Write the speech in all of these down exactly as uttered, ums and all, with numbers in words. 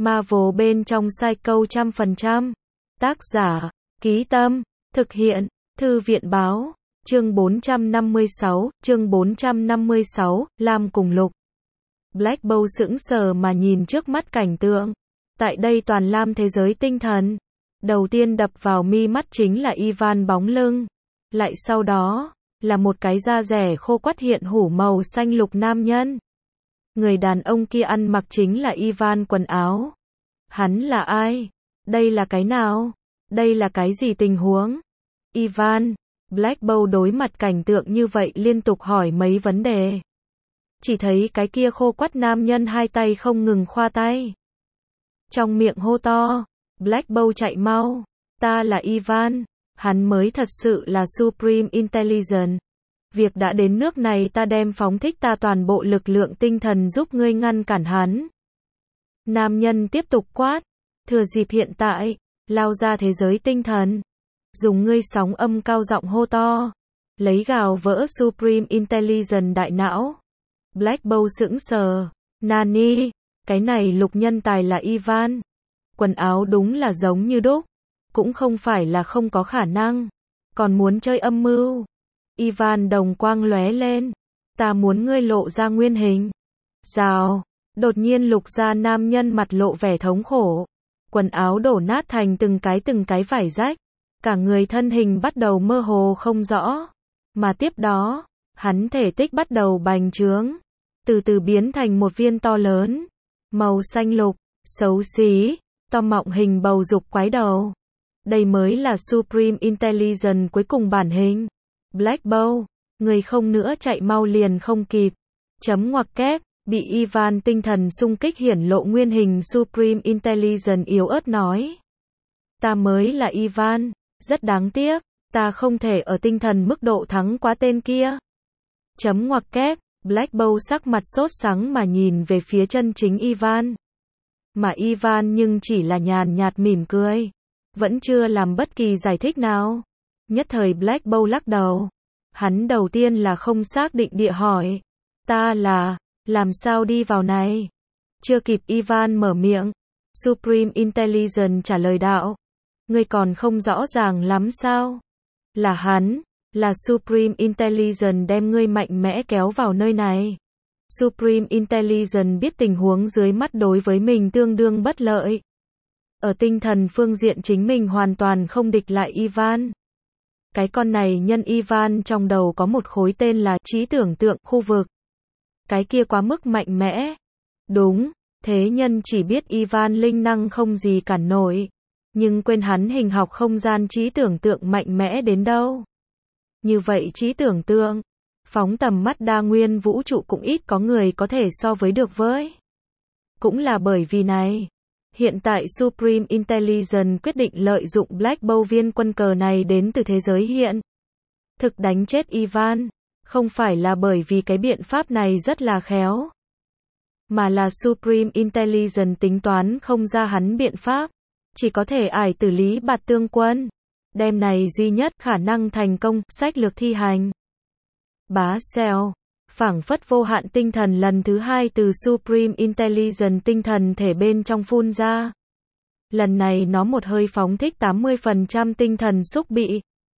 Marvel bên trong Psycho trăm phần trăm. Tác giả, Ký Tâm, thực hiện, Thư viện báo, chương bốn trăm năm mươi sáu, chương bốn trăm năm mươi sáu, Lam cùng Lục. Black Bolt sững sờ mà nhìn trước mắt cảnh tượng. Tại đây toàn lam thế giới tinh thần. Đầu tiên đập vào mi mắt chính là Ivan bóng lưng. Lại sau đó, là một cái da rẻ khô quắt hiện hủ màu xanh lục nam nhân. Người đàn ông kia ăn mặc chính là Ivan quần áo. Hắn là ai? Đây là cái nào? Đây là cái gì tình huống? Ivan, Black Bolt đối mặt cảnh tượng như vậy liên tục hỏi mấy vấn đề. Chỉ thấy cái kia khô quắt nam nhân hai tay không ngừng khoa tay. Trong miệng hô to, Black Bolt chạy mau, ta là Ivan, hắn mới thật sự là Supreme Intelligence. Việc đã đến nước này ta đem phóng thích ta toàn bộ lực lượng tinh thần giúp ngươi ngăn cản hắn. Nam nhân tiếp tục quát, thừa dịp hiện tại, lao ra thế giới tinh thần. Dùng ngươi sóng âm cao giọng hô to, lấy gào vỡ Supreme Intelligence đại não. Black Bolt sững sờ, Nani, cái này lục nhân tài là Ivan. Quần áo đúng là giống như đúc, cũng không phải là không có khả năng, còn muốn chơi âm mưu. Ivan đồng quang lóe lên, ta muốn ngươi lộ ra nguyên hình. Rào, đột nhiên lục gia nam nhân mặt lộ vẻ thống khổ, quần áo đổ nát thành từng cái từng cái vải rách, cả người thân hình bắt đầu mơ hồ không rõ, mà tiếp đó, hắn thể tích bắt đầu bành trướng, từ từ biến thành một viên to lớn, màu xanh lục, xấu xí, to mọng hình bầu dục quái đầu. Đây mới là Supreme Intelligence cuối cùng bản hình. Black Bolt, người không nữa chạy mau liền không kịp. Chấm ngoặc kép, bị Ivan tinh thần xung kích hiển lộ nguyên hình Supreme Intelligence yếu ớt nói. Ta mới là Ivan, rất đáng tiếc, ta không thể ở tinh thần mức độ thắng quá tên kia. Chấm ngoặc kép, Black Bolt sắc mặt sốt sắng mà nhìn về phía chân chính Ivan. Mà Ivan nhưng chỉ là nhàn nhạt mỉm cười, vẫn chưa làm bất kỳ giải thích nào. Nhất thời Black Bolt lắc đầu. Hắn đầu tiên là không xác định địa hỏi, ta là, làm sao đi vào này? Chưa kịp Ivan mở miệng, Supreme Intelligence trả lời đạo, ngươi còn không rõ ràng lắm sao? Là hắn, là Supreme Intelligence đem ngươi mạnh mẽ kéo vào nơi này. Supreme Intelligence biết tình huống dưới mắt đối với mình tương đương bất lợi. Ở tinh thần phương diện chính mình hoàn toàn không địch lại Ivan. Cái con này nhân Ivan trong đầu có một khối tên là trí tưởng tượng khu vực. Cái kia quá mức mạnh mẽ. Đúng, thế nhân chỉ biết Ivan linh năng không gì cản nổi. Nhưng quên hắn hình học không gian trí tưởng tượng mạnh mẽ đến đâu. Như vậy trí tưởng tượng, phóng tầm mắt đa nguyên vũ trụ cũng ít có người có thể so với được với. Cũng là bởi vì này, hiện tại Supreme Intelligence quyết định lợi dụng Black Bolt viên quân cờ này đến từ thế giới hiện thực đánh chết Ivan, không phải là bởi vì cái biện pháp này rất là khéo, mà là Supreme Intelligence tính toán không ra hắn biện pháp, chỉ có thể ải tử lý bạt tương quân, đem này duy nhất khả năng thành công, sách lược thi hành. Bá xèo, phảng phất vô hạn tinh thần lần thứ hai từ Supreme Intelligence tinh thần thể bên trong phun ra. Lần này nó một hơi phóng thích tám mươi phần trăm tinh thần xúc bị.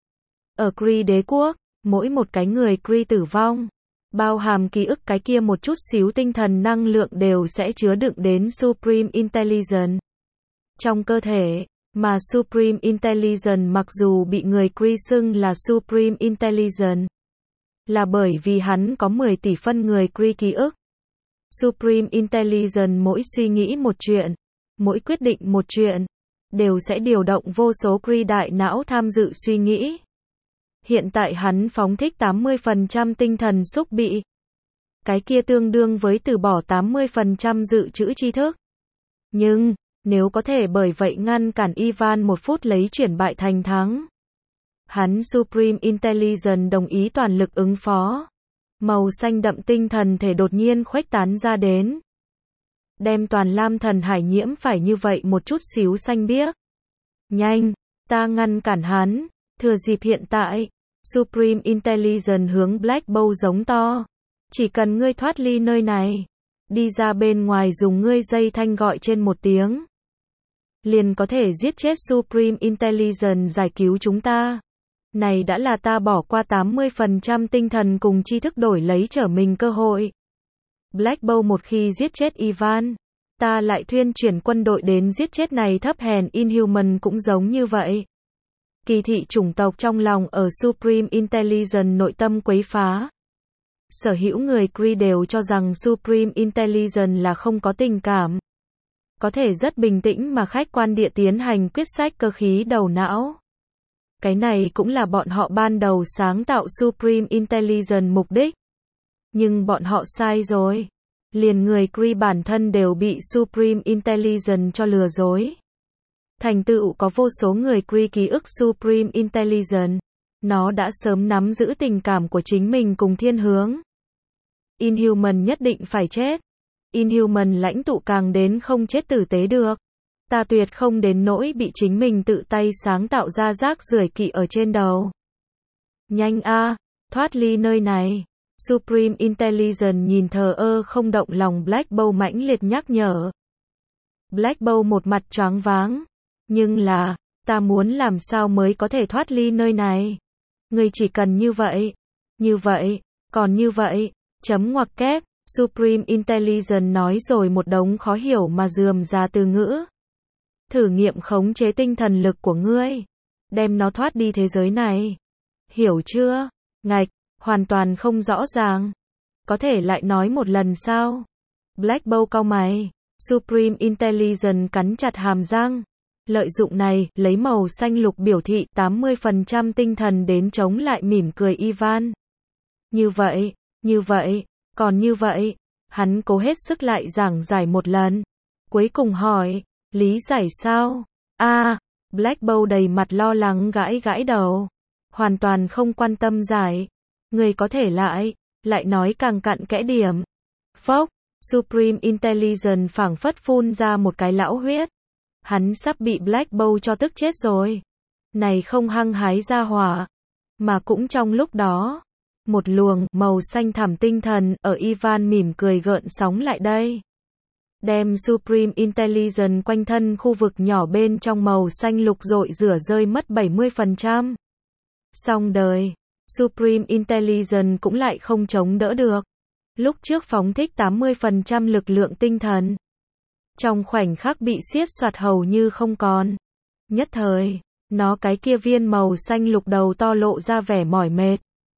Ở Kree đế quốc, mỗi một cái người Kree tử vong, bao hàm ký ức cái kia một chút xíu tinh thần năng lượng đều sẽ chứa đựng đến Supreme Intelligence trong cơ thể, mà Supreme Intelligence mặc dù bị người Kree xưng là Supreme Intelligence, là bởi vì hắn có mười tỷ phân người Kree ký ức. Supreme Intelligence mỗi suy nghĩ một chuyện, mỗi quyết định một chuyện, đều sẽ điều động vô số Kree đại não tham dự suy nghĩ. Hiện tại hắn phóng thích tám mươi phần trăm tinh thần xúc bị. Cái kia tương đương với từ bỏ tám mươi phần trăm dự trữ tri thức. Nhưng, nếu có thể bởi vậy ngăn cản Ivan một phút lấy chuyển bại thành thắng, hắn Supreme Intelligence đồng ý toàn lực ứng phó. Màu xanh đậm tinh thần thể đột nhiên khuếch tán ra đến. Đem toàn lam thần hải nhiễm phải như vậy một chút xíu xanh biếc. Nhanh, ta ngăn cản hắn, thừa dịp hiện tại. Supreme Intelligence hướng Black Bolt giống to. Chỉ cần ngươi thoát ly nơi này, đi ra bên ngoài dùng ngươi dây thanh gọi trên một tiếng. Liền có thể giết chết Supreme Intelligence giải cứu chúng ta. Này đã là ta bỏ qua tám mươi phần trăm tinh thần cùng tri thức đổi lấy trở mình cơ hội. Black Bolt một khi giết chết Ivan, ta lại thuyên chuyển quân đội đến giết chết này thấp hèn Inhuman cũng giống như vậy. Kỳ thị chủng tộc trong lòng ở Supreme Intelligence nội tâm quấy phá. Sở hữu người Kree đều cho rằng Supreme Intelligence là không có tình cảm. Có thể rất bình tĩnh mà khách quan địa tiến hành quyết sách cơ khí đầu não. Cái này cũng là bọn họ ban đầu sáng tạo Supreme Intelligence mục đích. Nhưng bọn họ sai rồi. Liền người Kree bản thân đều bị Supreme Intelligence cho lừa dối. Thành tựu có vô số người Kree ký ức Supreme Intelligence. Nó đã sớm nắm giữ tình cảm của chính mình cùng thiên hướng. Inhuman nhất định phải chết. Inhuman lãnh tụ càng đến không chết tử tế được. Ta tuyệt không đến nỗi bị chính mình tự tay sáng tạo ra rác rưởi kỵ ở trên đầu. Nhanh a, thoát ly nơi này. Supreme Intelligence nhìn thờ ơ không động lòng Black Bolt mãnh liệt nhắc nhở. Black Bolt một mặt choáng váng. Nhưng là, ta muốn làm sao mới có thể thoát ly nơi này? Ngươi chỉ cần như vậy, như vậy, còn như vậy, chấm ngoặc kép, Supreme Intelligence nói rồi một đống khó hiểu mà rườm rà từ ngữ. Thử nghiệm khống chế tinh thần lực của ngươi, đem nó thoát đi thế giới này. Hiểu chưa? Ngạch, hoàn toàn không rõ ràng. Có thể lại nói một lần sao? Black Bolt cau mày, Supreme Intelligence cắn chặt hàm răng. Lợi dụng này, lấy màu xanh lục biểu thị tám mươi phần trăm tinh thần đến chống lại mỉm cười Ivan. Như vậy, như vậy, còn như vậy, hắn cố hết sức lại giảng giải một lần. Cuối cùng hỏi, lý giải sao? A, à, Black Bolt đầy mặt lo lắng gãi gãi đầu. Hoàn toàn không quan tâm giải. Người có thể lại, lại nói càng cặn kẽ điểm. Phốc, Supreme Intelligence phảng phất phun ra một cái lão huyết. Hắn sắp bị Black Bolt cho tức chết rồi. Này không hăng hái ra hỏa. Mà cũng trong lúc đó, một luồng màu xanh thẳm tinh thần ở Ivan mỉm cười gợn sóng lại đây. Đem Supreme Intelligence quanh thân khu vực nhỏ bên trong màu xanh lục rội rửa rơi mất bảy mươi phần trăm. Xong đời, Supreme Intelligence cũng lại không chống đỡ được. Lúc trước phóng thích tám mươi phần trăm lực lượng tinh thần. Trong khoảnh khắc bị xiết soạt hầu như không còn. Nhất thời, nó cái kia viên màu xanh lục đầu to lộ ra vẻ mỏi mệt.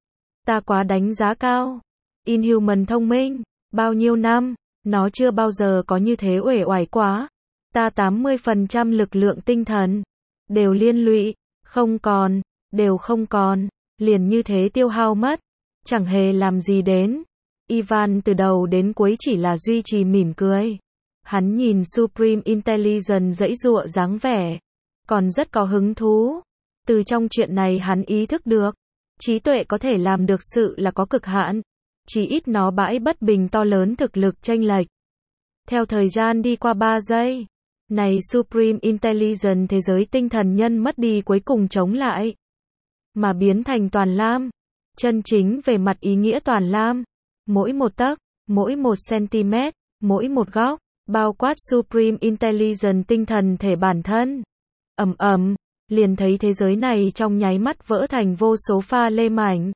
Ta quá đánh giá cao. Inhuman thông minh, bao nhiêu năm, nó chưa bao giờ có như thế uể oải quá. Ta tám mươi phần trăm lực lượng tinh thần, đều liên lụy, không còn, đều không còn, liền như thế tiêu hao mất. Chẳng hề làm gì đến. Ivan từ đầu đến cuối chỉ là duy trì mỉm cười. Hắn nhìn Supreme Intelligence dãy dụa dáng vẻ, còn rất có hứng thú. Từ trong chuyện này hắn ý thức được, trí tuệ có thể làm được sự là có cực hạn, chỉ ít nó bãi bất bình to lớn thực lực chênh lệch. Theo thời gian đi qua ba giây, này Supreme Intelligence thế giới tinh thần nhân mất đi cuối cùng chống lại, mà biến thành toàn lam, chân chính về mặt ý nghĩa toàn lam, mỗi một tấc, mỗi một cm, mỗi một góc. Bao quát Supreme Intelligence tinh thần thể bản thân. Ầm ầm, liền thấy thế giới này trong nháy mắt vỡ thành vô số pha lê mảnh.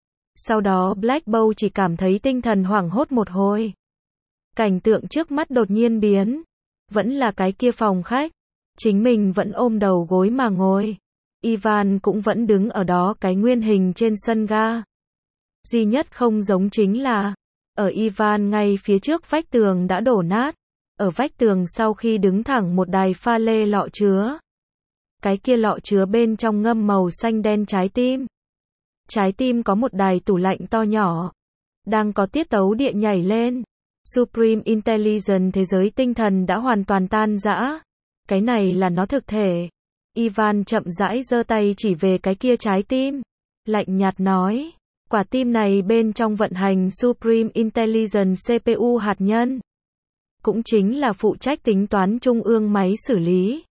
Sau đó Black Bolt chỉ cảm thấy tinh thần hoảng hốt một hồi. Cảnh tượng trước mắt đột nhiên biến. Vẫn là cái kia phòng khách. Chính mình vẫn ôm đầu gối mà ngồi. Ivan cũng vẫn đứng ở đó cái nguyên hình trên sân ga. Duy nhất không giống chính là, ở Ivan ngay phía trước vách tường đã đổ nát. Ở vách tường sau khi đứng thẳng một đài pha lê lọ chứa. Cái kia lọ chứa bên trong ngâm màu xanh đen trái tim. Trái tim có một đài tủ lạnh to nhỏ. Đang có tiết tấu địa nhảy lên. Supreme Intelligence thế giới tinh thần đã hoàn toàn tan rã. Cái này là nó thực thể. Ivan chậm rãi giơ tay chỉ về cái kia trái tim. Lạnh nhạt nói. Quả tim này bên trong vận hành Supreme Intelligence xê pê u hạt nhân. Cũng chính là phụ trách tính toán trung ương máy xử lý.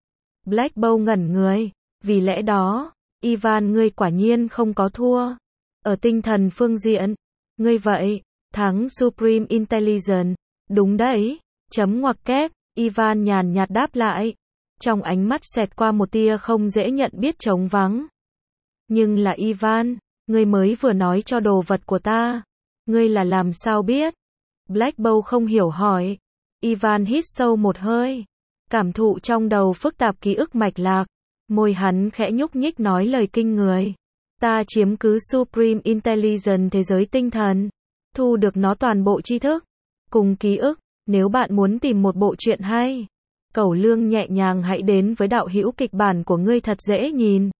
Black Bolt ngẩn người. Vì lẽ đó, Ivan ngươi quả nhiên không có thua. Ở tinh thần phương diện, ngươi vậy, thắng Supreme Intelligence, Đúng đấy. Chấm ngoặc kép, Ivan nhàn nhạt đáp lại. Trong ánh mắt xẹt qua một tia không dễ nhận biết trống vắng. Nhưng là Ivan, ngươi mới vừa nói cho đồ vật của ta. Ngươi là làm sao biết? Black Bow không hiểu hỏi. Ivan hít sâu một hơi. Cảm thụ trong đầu phức tạp ký ức mạch lạc. Môi hắn khẽ nhúc nhích nói lời kinh người. Ta chiếm cứ Supreme Intelligence thế giới tinh thần. Thu được nó toàn bộ tri thức. Cùng ký ức, nếu bạn muốn tìm một bộ truyện hay. Cẩu Lương nhẹ nhàng hãy đến với đạo hữu kịch bản của ngươi thật dễ nhìn.